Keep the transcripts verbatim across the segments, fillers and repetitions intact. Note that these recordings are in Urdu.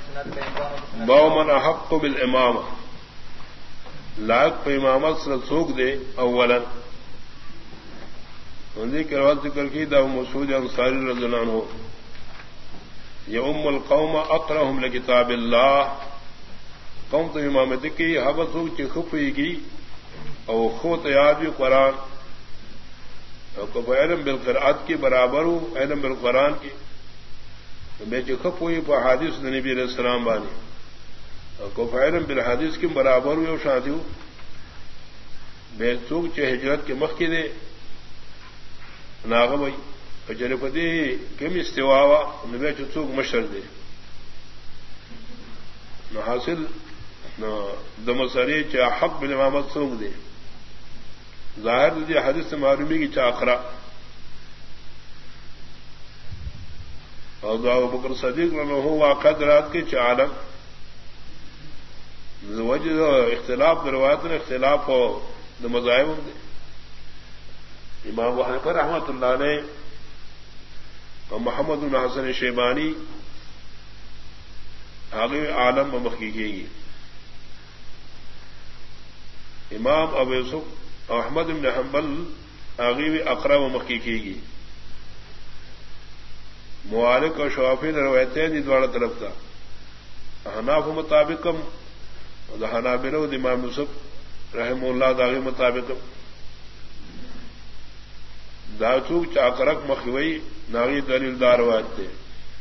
باو من احق بالامامہ لائق پہ امامت سے سوکھ دے اولا ہندی کے روایت ذکر کی دا مسعود انصاری رضی اللہ عنہ یہ ام القوم اقرأہم لکتاب اللہ قوم تو امامت کی حبت ہو کہ خفی کی او خود یاد قرآن علم بالقرآن کی برابر ہو علم بالقرآن کی میں جو خف ہوئی پہ حادث نبی علیہ السلام بانی کو علم بالحادث کی برابر ہوئی اور شادی ہو بے چوک چہ ہجرت کے مخ کی دے ناغ بھائی چرے پتی کم استوا نبی چوک مشر دے نہ حاصل دمسری چا حق بن امامت سوکھ دے ظاہر دی حدیث سے معلومی کی چاخرا اور ابو بکر صدیق رضی واقع رات کے چالم وجہ اختلاف روایت میں اختلاف ہو دو مذاہب ہوں دے امام ابو حنیفہ رحمۃ اللہ نے اور محمد بن حسن شیبانی آگے عالم و مخی کی گی امام ابو یوسف احمد بن حنبل آگے اقرا و مخی کی گی موالک اور شوافی نے روایتیں دی دوارا طرف تھا حناف مطابقم حنابلہ امام یوسف رحم اللہ داغی مطابق داچوک چاکرک مخوئی ناغی دلیل دار روایت تھے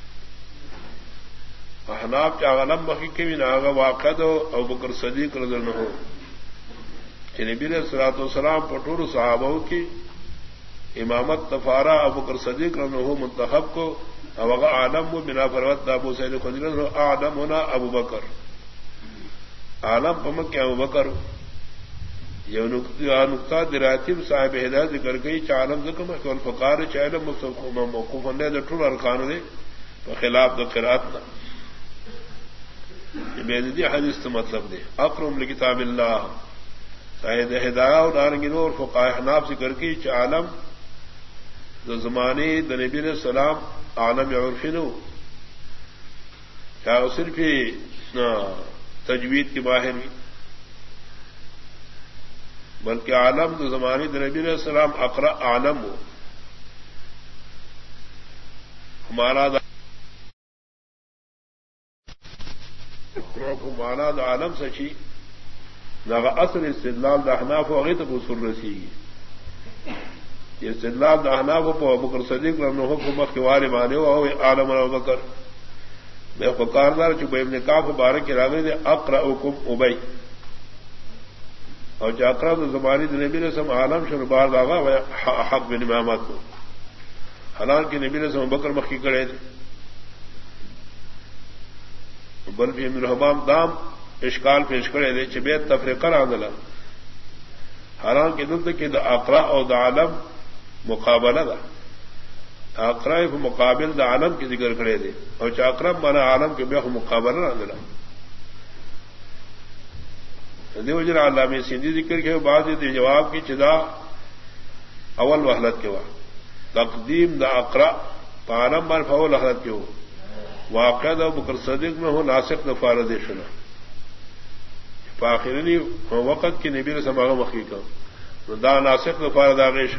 حناف چاغلم مخی کے بھی ناغا واقع دو ابو بکر صدیق رضی اللہ عنہ نبی علیہ الصلوۃ والسلام پٹور صحابہ کی امامت تفارا ابو بکر صدیق رضی اللہ عنہ منتخب کو اب عالم و بنا فروت ابو سعید خدری عالم ہونا ابو بکر عالم پمک کے ابو بکر یہ نقطہ دراتب صاحب ہدایت ذکر گئی چالم ذکر الفقار چالم موقوف ٹور ارکان دے خلاف دا قرات نہ بیدی حدیث تو مطلب دے اقرم لکتاب اللہ شاید ہدایہ اور نارنگی اور فقائے حناف ذکر کی چالم دا زمانی دا نبی علیہ السلام عالم عرفی نو چاہے صرف تجوید کی باہر بھی بلکہ عالم تو زمانی نبی علیہ السلام اقرا عالم ہو ہمارا مانا دا عالم سچی نہ اصل استدلال دا احناف ہو گئی تو وصول رسی گی یہ استدلال دا احناف ہو ابو بکر صدیق رضی اللہ عنہ حکومت کے وارے مانے ہو عالم ابو بکر میں فقاردار چبئی ابن کعب مبارک کے راغی دے اقرأکم ابئی اور جاکرا تو زمانی نبی نے سم عالم شر بار داغا حق بن امامت کو حالانکہ نبی نے سم بکر مخی کرے تھے بلکہ ابن الحمام دام اشکال پیش کرے تھے چبیت تفریقہ راندلا حالانکہ دلت کی دا اقرا اور دا عالم مقابلہ دا اقرا مقابل دا عالم کی ذکر کرے تھے اور چاکرم مانا عالم کے بے مقابلہ راندلا دیوجر علامہ سندھی ذکر کے بعد جواب کی چدا اول وحلت کے بعد تقدیم دا اقرا پانم بار فول حلت کے ہو واقع دا بکر صدیق میں ہو ناسک نفار دیشنا فاخرنی وقت کی نبی سماغ مخی کا دا ناسک نفار داغیش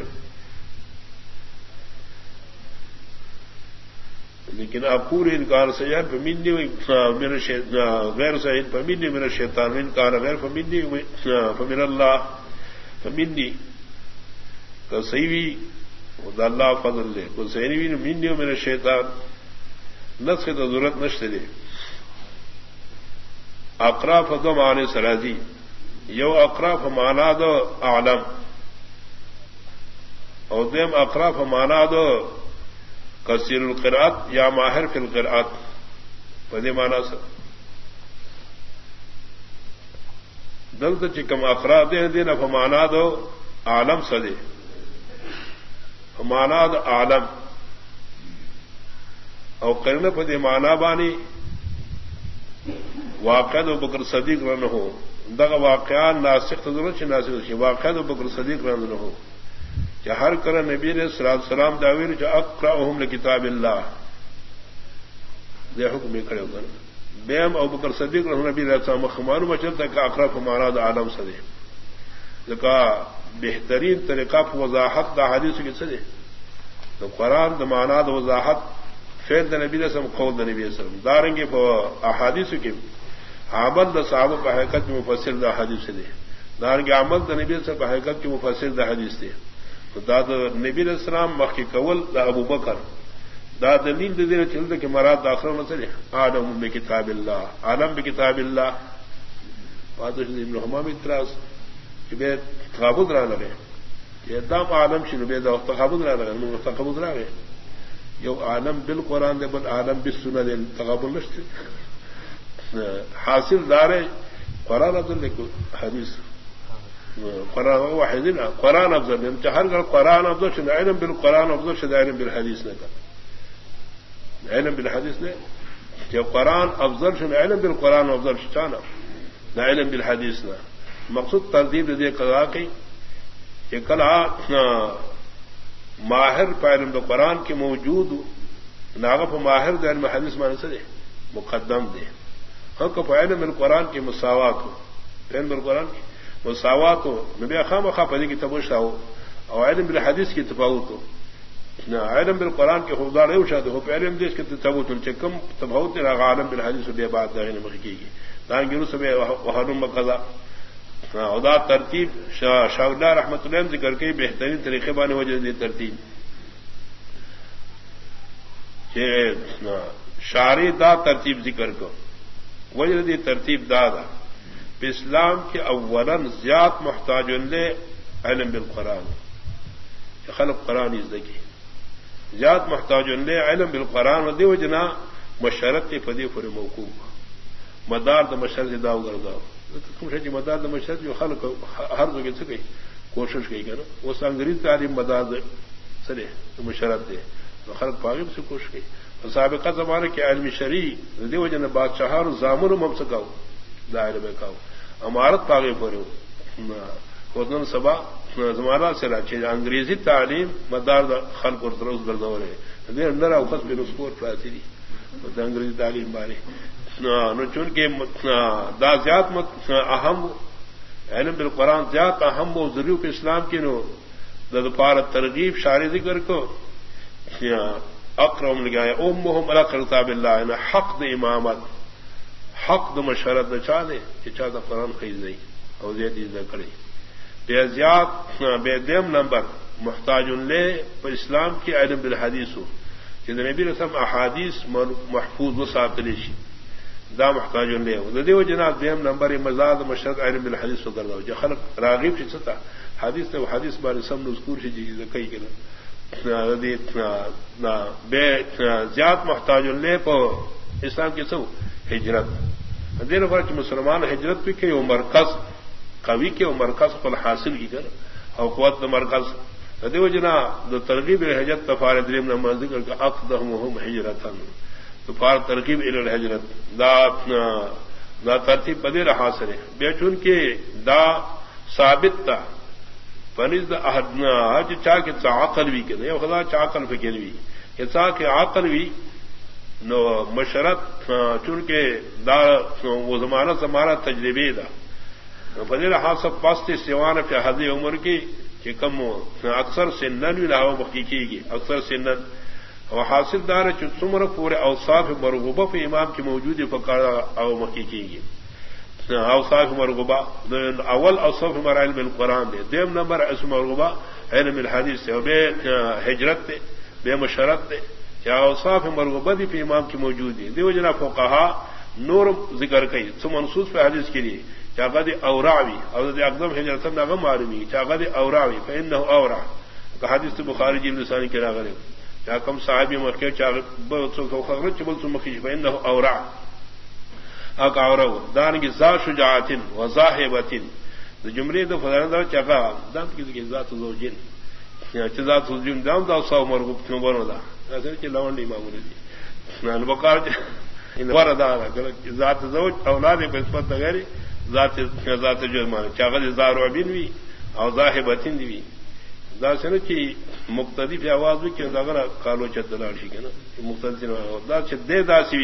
لیکن آپ پورے انکار سے یار فمنی میرا غیر صحیح فمنی میرا شیطان انکار غیر فمنی فمن اللہ فمنی تو صحیح بھی اللہ فضل دے کوئی صحیح بھی منی ہو میرا شیطان نس کی تو ضرورت نشتے دے اقراف دو معنی سرازی یو اقراف مانا دو عالم اور دیم اقراف مانا دو کثیر القرات یا ماہر فی القرات بدے مانا سر دلت چکم اقرا دے دین فمانا دو عالم سدے فمانا دو عالم اور کرن پدے مانا بانی واقع دو بکر صدیق رن ہو دغ واقعان ناسخ ضرورت ناسخ واقع دو بکر صدیق رن ہو کہ ہر کر نبی علیہ الصلوۃ والسلام داویر جو اقرأہم لکتاب اللہ دے حکم کھڑے ہو کر بیم ابو بکر صدیق نبی علیہ السلام خمانو بچلتا کہ اقرب مانا دا عالم سدے لکا بہترین طریقہ وضاحت دا حدیث کی سدے تو قرآن دا مانا دا وضاحت فعل دا نبی علیہ السلام قول دا نبی علیہ السلام دارنگے احادیث کی عمل دا صحابہ کا حقیقت کی مفسر دا حدیث دے دارنگے عمل دا نبی علیہ السلام کا حقیقت کی مفسر دا حدیث دے تو دا دا نبی علیہ السلام مخی قول دا ابو بکر دا دلیل دے دے چلتا کہ مراد داخل نہ چلے عالم بکتاب اللہ عالم بکتاب اللہ فاتح ابن حمام اعتراض کہ بے تقابض رہا لگے یہ دام عالم شنو بے دا تقابض رہا لگے انہوں تقابض رہا گئے یو عالم بالقرآن دے بل عالم بالسنہ دے تقابل نشتے حاصل دارے قرآن افضل دیکھو حدیث قرآن واحد قرآن افضل دے چاہر گر قرآن افضل شنو علم بالقرآن افضل شنو علم بالحدیث نے کہا علم بالحدیث نے کہ قرآن افضل شن علم بالقرآن افضل شانا نہ علم بالحدیث نہ مقصود ترتیب دے کہا کہ کلا ماہر پہ علم بالقرآن کے موجود ناغف ماہر دے علم حدیث مانے سے دے مقدم دے ہم کو علم بالقرآن کی مساوات ہو علم بالقرآن کی مساوات ہو نبی خام خواہ پدی کی تبوشہ ہو اور علم بالحدیث کی تفاوت ہو علم بالقرآن کے خوددار اوشاد ہو پہ علم دیش کے تبوت چکم تباوت نے عالم بالحدیث بے بات مخ کی گی دان گرو سب وحرم قضا ادا ترتیب شاہ اللہ رحمۃ اللہ ذکر کے بہترین طریقے بانے وجہ دی ترتیب کہ شارع دا ترتیب ذکر کو وجہ دی ترتیب دادا اسلام کے اولاً زیاد محتاج لے علم بالقرآن خلق قرآن ازدگی زیاد محتاج لے علم بالقرآن و دیو جنا مشرت فدی فر موقوف مدار د مشرت داو گرداؤ جی مدار د مشرت جو خلق ہر جگہ سے گئی کوشش کی کرو وہ انگریز تعلیم مدار سرے مشرت دے تو خلق پاغب سے کوشش کی سابقہ زمانے کے علم شرعی دیو جنا بادشاہ زامر مم سکاؤ دائر میں کاؤ امارت پاغب فرو خودن سبا زمانہ سے راچے انگریزی تعلیم مدار خلق اور دروز گردو رہے دیر اندر اوقت میں نسکور پراتی دی انگریزی تعلیم بارے نو چونکہ دا زیاد مت اہم علم بالقرآن زیاد اہم و ضروری پہ اسلام کی نو دپار ترغیب شارع ذکر کو اقرم لگائے امہم علی کتاب اللہ حق د امامت حق د مشرت نہ چاہ دے کہ چاہ دا قرآن خیز نہیں اور زیادی نہ کرے بے زیاد بے دیم نمبر محتاج لے پر اسلام کی علم بالحدیث ہو کہ نبی رسم احادیث محفوظ و ساتلیشی دا محتاج لے ہو دیو جناب دیم نمبر مزاد مشرق علم بالحدیث ہو کر دو جو خلق راغب سے ستا حدیث نے حدیث بارے سم نذکور سے جی کئی کہ بے زیاد محتاج لے پر اسلام کی سو ہجرت دیر پر مسلمان ہجرت بھی کہ وہ مرکز قوی کے مرکز پر حاصل کی کر اور قوت مرکز دیو جنا دو ترغیب حجرت تفار دریم نمبر ذکر کا اقدمہم ہجرتن تفار ترغیب الى الحجرت دا دا ترتیب بدیر حاصل ہے بے چون کے دا ثابت تا پنیز دا احدنا جو چاہ کے عقل بھی کہ نہیں خدا چاہ عقل فکر بھی کہ چاہ کے عقل بھی نو مشرت چونکہ دا وہ زمانہ زمانہ تجربے دا فضیل حاصل پاست سیوان پہ حضی عمر کی کہ کم اکثر سنن بھی لاؤ بقی کی گی اکثر سنن اور حاصل دار چمر پورے اوصاف مرغوبہ پہ امام کی موجودی فکار او مکی کی گی اوصاف مرغوبہ اول اوصاف ہمارا علم القرآن دے دیم نمبر اسم مرغوبہ علم الحدیث سے بے ہجرت دے بے مشرت دے کیا اوصاف مرغوبہ بھی پہ امام کی موجودی دیو جنا فقہا نور ذکر کئی سو منصوص پہ حدیث کے لیے چاغد اوراوی اور اقدم ہجرت نغم عالمی چاغد اوراوی فانه اورا حدیث بخاری جی لسانی کے راغلے چا کم صحابی مکہ چا بہت سو خبر چبل سو مکھی فانه اورا اق اورو دان کی ذا شجاعت و ذاهبت جملے تو فضل چاغا دان کی ذات زوجین یا ذات زوجین دام دا سو مرغوب کیوں بنو دا ایسے کہ لونڈی معمولی دی نان بقار ان وردا ذات زوج اولاد بسمت غیر ذات ذات جو مان چاغد زار و بن وی او ذاهبتین دی دا سن کی مقتدی په आवाज کې داغه کالو چتلار شي کنه مقتدی دا چې دې داسي وی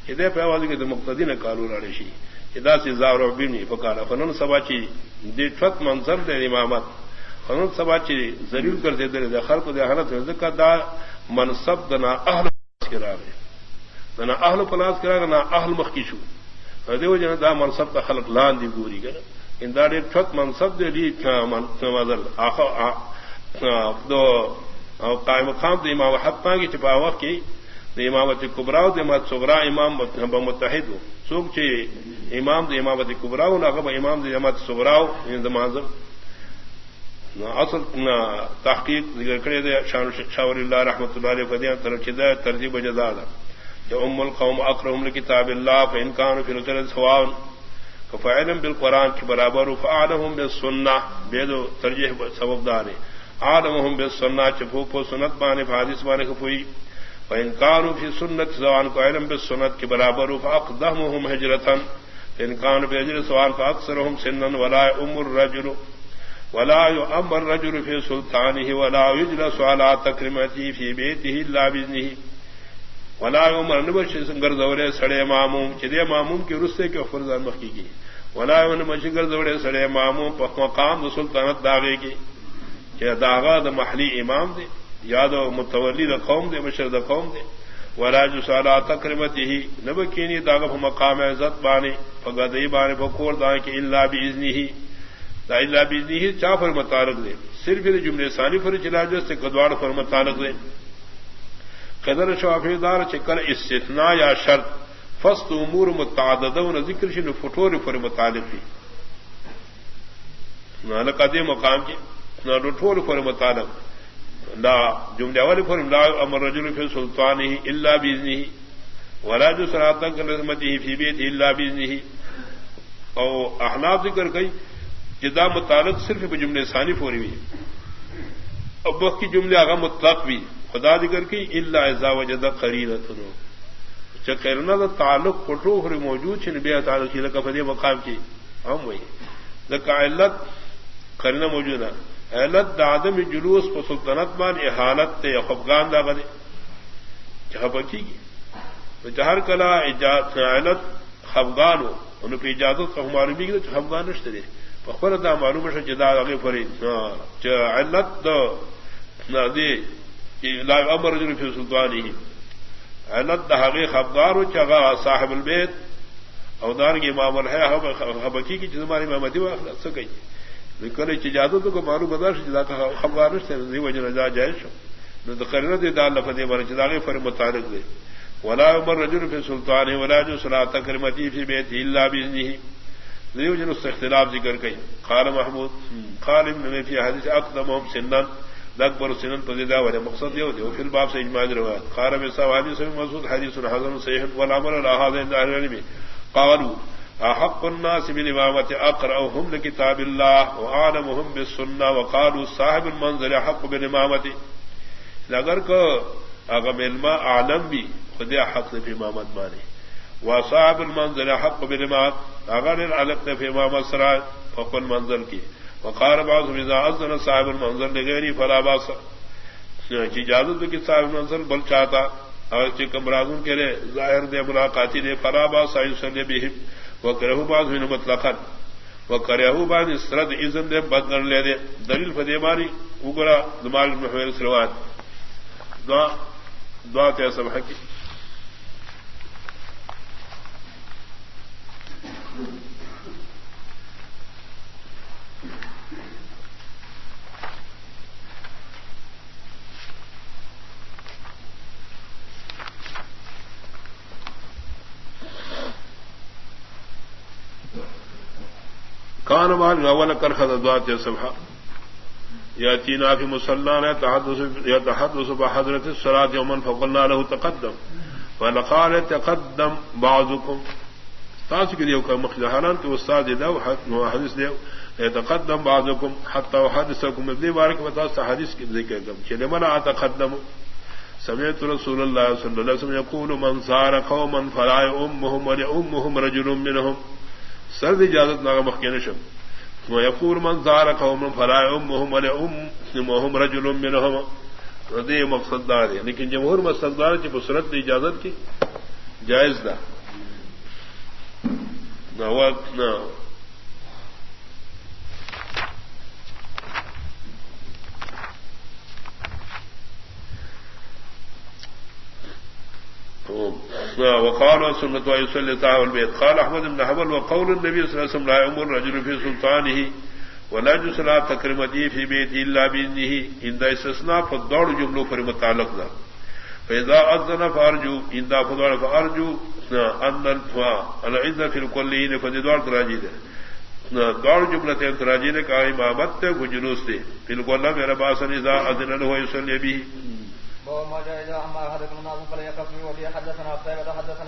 ادے پیواز کے مقتدی نے کالو راشی ادا سے زار و بنی پکارا فنون سباچی دیٹھت منظر دے امامت فنون سباچی ضرور کر دے دے خلق دے حالت کا دا منصب دنا اہل کرا گئے دنا اہل پلاس کرا گا نہ اہل مخکیشو دیو جن دا منصب کا خلق لان دی گوری گا ان دا ٹھت منصب دے لی مدل دو قائم مقام دے امام حق پانگی چپا وقت کی دے امامت کبراو دے امامت صغرا امام متحد ہو سوک چے امام دے امامت کبراو ناغب امام دے امامت صغراو ان دا منظر اصل تحقیق ذکر کرے دے شاور اللہ رحمت اللہ علیہ فدیان طرف چدہ ترجیب جزادہ جو ام القوم اقرهم لکتاب اللہ فان كانوا في نزل سواء فعلم بالقرآن کے برابر فعلهم بالسنہ بیدو ترجیح سبب دارے عالمهم بالسنہ چپو پو سنت بانے حدیث بانے کفوئی فان كانوا في سنت سواء کو علم بالسنت کے برابر فاقدمهم هجرة فان كانوا في هجرة سواء فاكثرهم سنا ولا ام الرجل ولا يؤمر الرجل في سلطانه ولا يجلس على تكريمته في بيته الا باذنه ولا عمر نبش سنگر دورے سڑے معموم چدے معموم کے رستے کے فرضان مخی کی ولا نبشگر دورے سڑے معموم پر مقام سلطنت داغے کی کہ داغا د محلی امام دے یاد متولی د قوم دے مشر د قوم دے ولا جسالا تکرمته نبکینی داغا مقام عزت بانے فگدی بانے بکور دان کہ الا باذنہ دا الا باذنہ چا پر متعلق دے صرف جملے ثانی پر چلا جو سے کدواڑ پر متعلق دے قدر شافی دار چکر استثناء یا شرط فست امور متعددون ذکر شنو فٹور پر متعلق بھی نہ قدی مقام کی نہ فٹور پر متعلق لا جملہ والی پر لا امر رجل فی سلطانہ الا باذنہ ولا جسرات کلمته فی بیت الا باذنہ او احناف ذکر گئی جدا متعلق صرف بجملے ثانی فوری ہوئی اب وقت کی جملے آگا مطلق بھی خدا ذکر کی الا اذا وجد قرینۃ چکرنا دا تعلق پٹو ہر موجود چھ نبی تعلق کی لکہ فدی مقام کی ہم وہی لکہ علت قرینہ موجود ہے علت دا عدم جلوس پر سلطنت مان احالت تے خفغان دا بنے جہاں بچی کی تو جہر کلا اجازت علت خفغان ہو انہوں پہ اجازت کا ہمارے بھی کہ خفغان نشتے دے فخبر دا معلوم ہے جدا آگے پھری علت دا دی لا امر رجل فی سلطانہ علت دہاغی خفغار ہو چگا صاحب البیت اودار کی امام ہے حبکی کی جزمانی محمدی و اخلاق سکئی لیکن اجازت کو معلوم بدار جدا کا خفغار نشتے دی وجہ نجا جائز شو نو دخرنا دی دال لفظی مر جداغی فر متعلق دے ولا امر رجل فی سلطانہ ولا جو صلاۃ کرمتی فی بیت الا باذنہ دیو جن اس اختلاف ذکر کئی قال محمود قال ابن فی حدیث اقدمهم سنا اکبر سنن پذیدہ والے مقصد یہ ہوتے فی الباب سے اجماع روایت قال بسا حدیث مسعود حدیث حسن صحیح والامر الاحاد عند اهل العلم قالوا احق الناس بالامامه اقراهم لكتاب الله واعلمهم بالسنه وقالوا صاحب المنزل حق بالامامه اگر کو اگر علم عالم بھی خدا حق في امامت مانے وصاحب المنزل حق بالامامه اگر علق في امامت سرا فوق المنزل کی وقال بعضهم اذا اذن صاحب المنزل لغيره فلا باس کی اجازت کی صاحب المنزل بل چاہتا اور کہ کمرازون کے لئے ظاہر دے ملاقاتی دے فلا باس يصلي بهم وكره بعض من مطلقا وكره بعض استرد اذن دے بدل لے دے دلیل فدیماری وگرا دماغ محور سروات دعا دعا تے سبح کی کان مال اول کر خدوات صبح یاتینا فی مصلانا يتحدث يتحدث بحضرت الصلاة يوما فقلنا له تقدم فلقال تقدم بعضكم تاسو کې یو کوم مخالفان ته استاد دی حدیث دی يتقدم بعضكم حتى احدثكم ابن بارك وتاس حدیث کې ذکر کوم چې لمن اتقدم سمعت رسول الله صلى الله عليه وسلم يقول من زار قوما فلا يؤمهم وليؤمهم رجل منهم سرد اجازت ناغ مخکین شم ويقول من زار قوم فلا يؤمهم وليؤمهم رجل منهم ردی مقصد دار ہے لیکن جمہور مقصد دار کی بصورت اجازت کی جائز دا وقال سنت ويصلي تعالى البيت. قال احمد بن حنبل وقول النبي صلى الله عليه وسلم لا يؤمر الرجل في سلطانه ولا يجوز صلاة تكريمته في بيته الا باذنه عند استثناء فالدور جملوں پر متعلق تھا. فاذا اذن فارجو عند فضل فارجو ان العذر في الكلين فدوار تراجی ہے دوڑ جملت تراجی نے کہا امامت تے جلوس تھے بالکل میرا باسن اذا اذن له يصلي به.